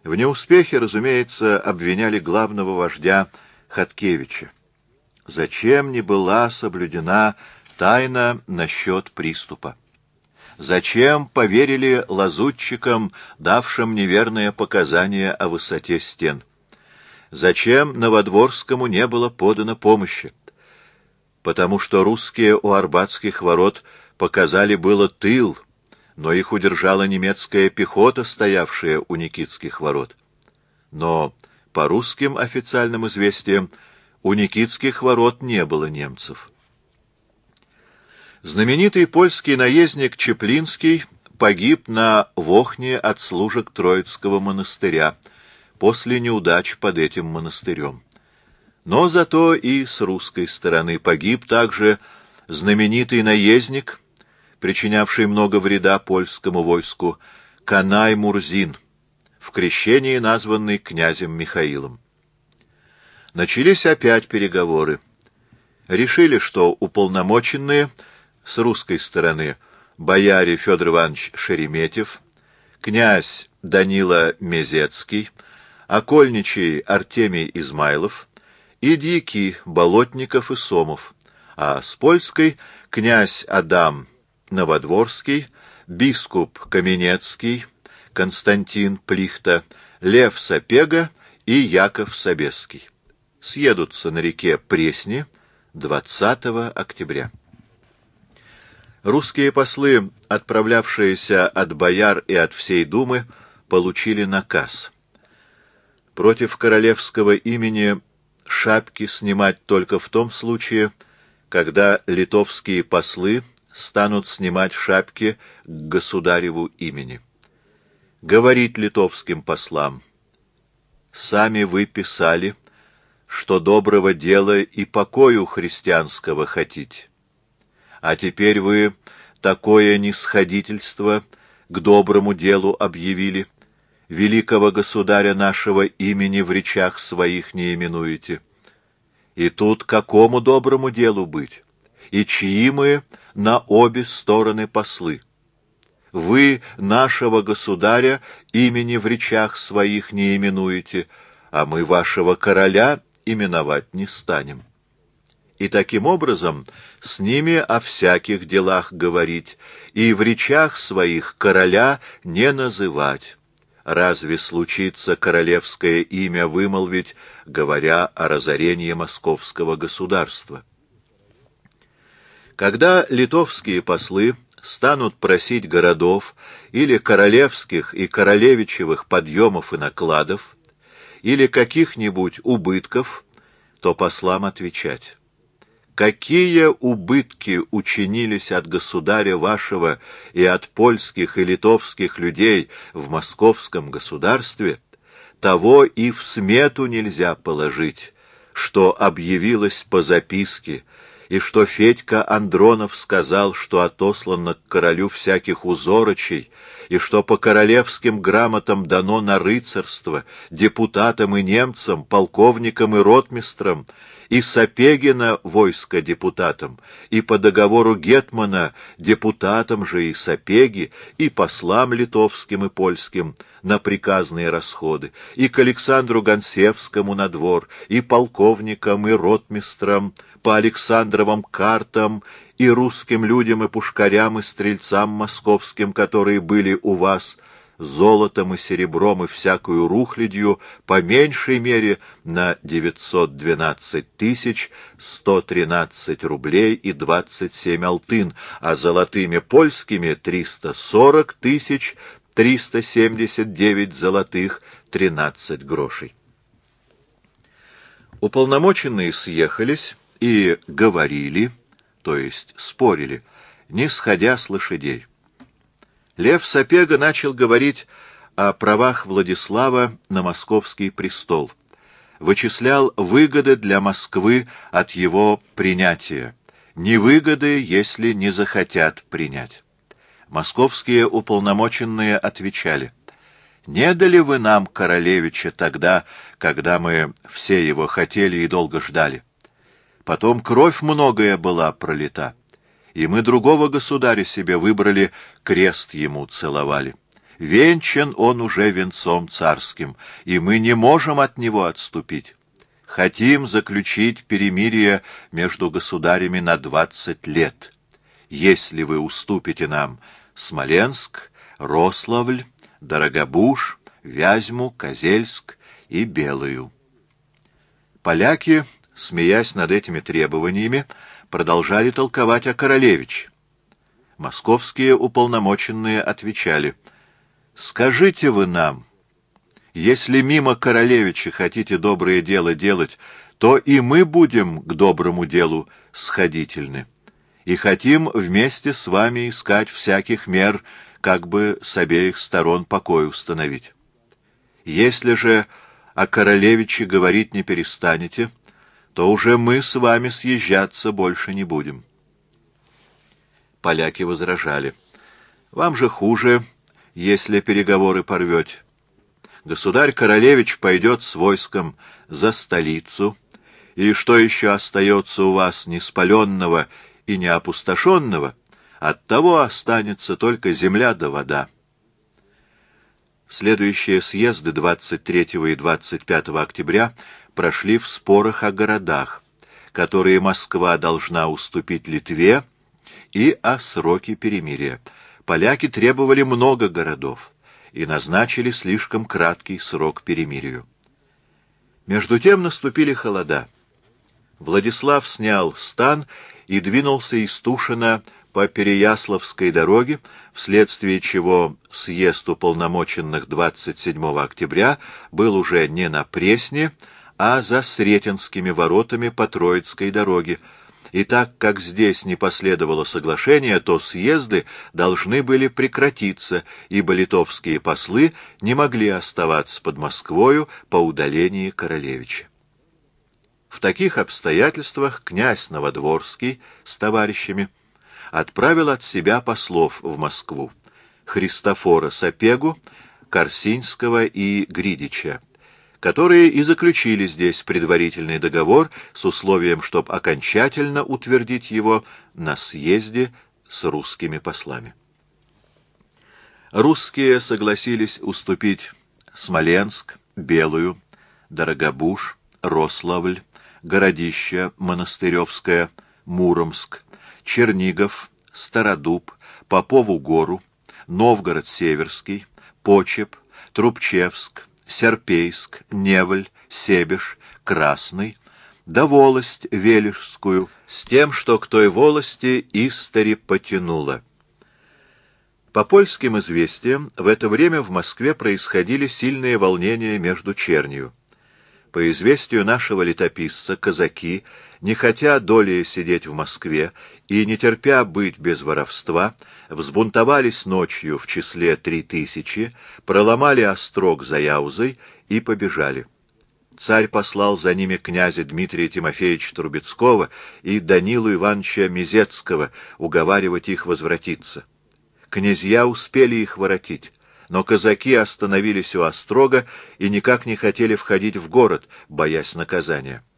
В неуспехе, разумеется, обвиняли главного вождя Хаткевича. Зачем не была соблюдена тайна насчет приступа? Зачем поверили лазутчикам, давшим неверные показания о высоте стен? Зачем Новодворскому не было подано помощи? Потому что русские у Арбатских ворот показали было тыл, но их удержала немецкая пехота, стоявшая у Никитских ворот. Но по русским официальным известиям у Никитских ворот не было немцев. Знаменитый польский наездник Чеплинский погиб на Вохне от служек Троицкого монастыря после неудач под этим монастырем. Но зато и с русской стороны погиб также знаменитый наездник, причинявший много вреда польскому войску, Канай Мурзин, в крещении названный князем Михаилом. Начались опять переговоры. Решили, что уполномоченные с русской стороны бояре Федор Иванович Шереметьев, князь Данила Мезецкий, окольничий Артемий Измайлов и дьяки Болотников и Сомов, а с польской князь Адам Новодворский, бискуп Каменецкий, Константин Плихта, Лев Сапега и Яков Собесский. Съедутся на реке Пресни 20 октября. Русские послы, отправлявшиеся от бояр и от всей думы, получили наказ. Против королевского имени шапки снимать только в том случае, когда литовские послы станут снимать шапки к государеву имени. Говорить литовским послам: сами вы писали, что доброго дела и покою христианского хотите, а теперь вы такое нисходительство к доброму делу объявили, великого государя нашего имени в речах своих не именуете. И тут какому доброму делу быть? И чьи мы на обе стороны послы? Вы нашего государя имени в речах своих не именуете, а мы вашего короля именовать не станем. И таким образом с ними о всяких делах говорить, и в речах своих короля не называть. Разве случится королевское имя вымолвить, говоря о разорении московского государства? Когда литовские послы станут просить городов или королевских и королевичевых подъемов и накладов, или каких-нибудь убытков, то послам отвечать: какие убытки учинились от государя вашего и от польских и литовских людей в московском государстве, того и в смету нельзя положить, что объявилось по записке, и что Федька Андронов сказал, что отослано к королю всяких узорочей, и что по королевским грамотам дано на рыцарство депутатам и немцам, полковникам и ротмистрам, и Сапегина войско депутатам, и по договору гетмана депутатам же и Сапеги, и послам литовским и польским на приказные расходы, и к Александру Гонсевскому на двор, и полковникам, и ротмистрам, по Александровым картам, и русским людям, и пушкарям, и стрельцам московским, которые были у вас, золотом и серебром и всякую рухлядью, по меньшей мере на 912 113 рублей и 27 алтын, а золотыми польскими 340 379 золотых 13 грошей. Уполномоченные съехались и говорили, то есть спорили, не сходя с лошадей. Лев Сапега начал говорить о правах Владислава на московский престол, вычислял выгоды для Москвы от его принятия, невыгоды, если не захотят принять. Московские уполномоченные отвечали: не дали вы нам королевича тогда, когда мы все его хотели и долго ждали. Потом кровь многое была пролита, и мы другого государя себе выбрали, крест ему целовали. Венчан он уже венцом царским, и мы не можем от него отступить. Хотим заключить перемирие между государями на 20 лет. Если вы уступите нам Смоленск, Рославль, Дорогобуж, Вязьму, Козельск и Белую. Поляки, смеясь над этими требованиями, продолжали толковать о королевиче. Московские уполномоченные отвечали: «Скажите вы нам, если мимо королевича хотите доброе дело делать, то и мы будем к доброму делу сходительны, и хотим вместе с вами искать всяких мер, как бы с обеих сторон покой установить. Если же о королевиче говорить не перестанете, то уже мы с вами съезжаться больше не будем». Поляки возражали: «Вам же хуже, если переговоры порвете. Государь-королевич пойдет с войском за столицу, и что еще остается у вас неспаленного и не опустошенного, от того останется только земля да вода». Следующие съезды 23 и 25 октября прошли в спорах о городах, которые Москва должна уступить Литве, и о сроке перемирия. Поляки требовали много городов и назначили слишком краткий срок перемирию. Между тем наступили холода. Владислав снял стан и двинулся из Тушина по Переяславской дороге, вследствие чего съезд уполномоченных 27 октября был уже не на Пресне, а за Сретенскими воротами по Троицкой дороге, и так как здесь не последовало соглашения, то съезды должны были прекратиться, ибо литовские послы не могли оставаться под Москвою по удалении королевича. В таких обстоятельствах князь Новодворский с товарищами отправил от себя послов в Москву: Христофора Сапегу, Корсинского и Гридича, которые и заключили здесь предварительный договор с условием, чтоб окончательно утвердить его на съезде с русскими послами. Русские согласились уступить Смоленск, Белую, Дорогобуж, Рославль, Городище Монастыревское, Муромск, Чернигов, Стародуб, Попову гору, Новгород Северский, Почеп, Трубчевск, Серпейск, Невель, Себеж, Красный, да волость Вележскую, с тем, что к той волости истори потянуло. По польским известиям, в это время в Москве происходили сильные волнения между чернью. По известию нашего летописца, казаки, не хотя долее сидеть в Москве и не терпя быть без воровства, взбунтовались ночью в числе 3000, проломали острог за Яузой и побежали. Царь послал за ними князя Дмитрия Тимофеевича Трубецкого и Данилу Ивановича Мизецкого уговаривать их возвратиться. Князья успели их воротить, но казаки остановились у острога и никак не хотели входить в город, боясь наказания.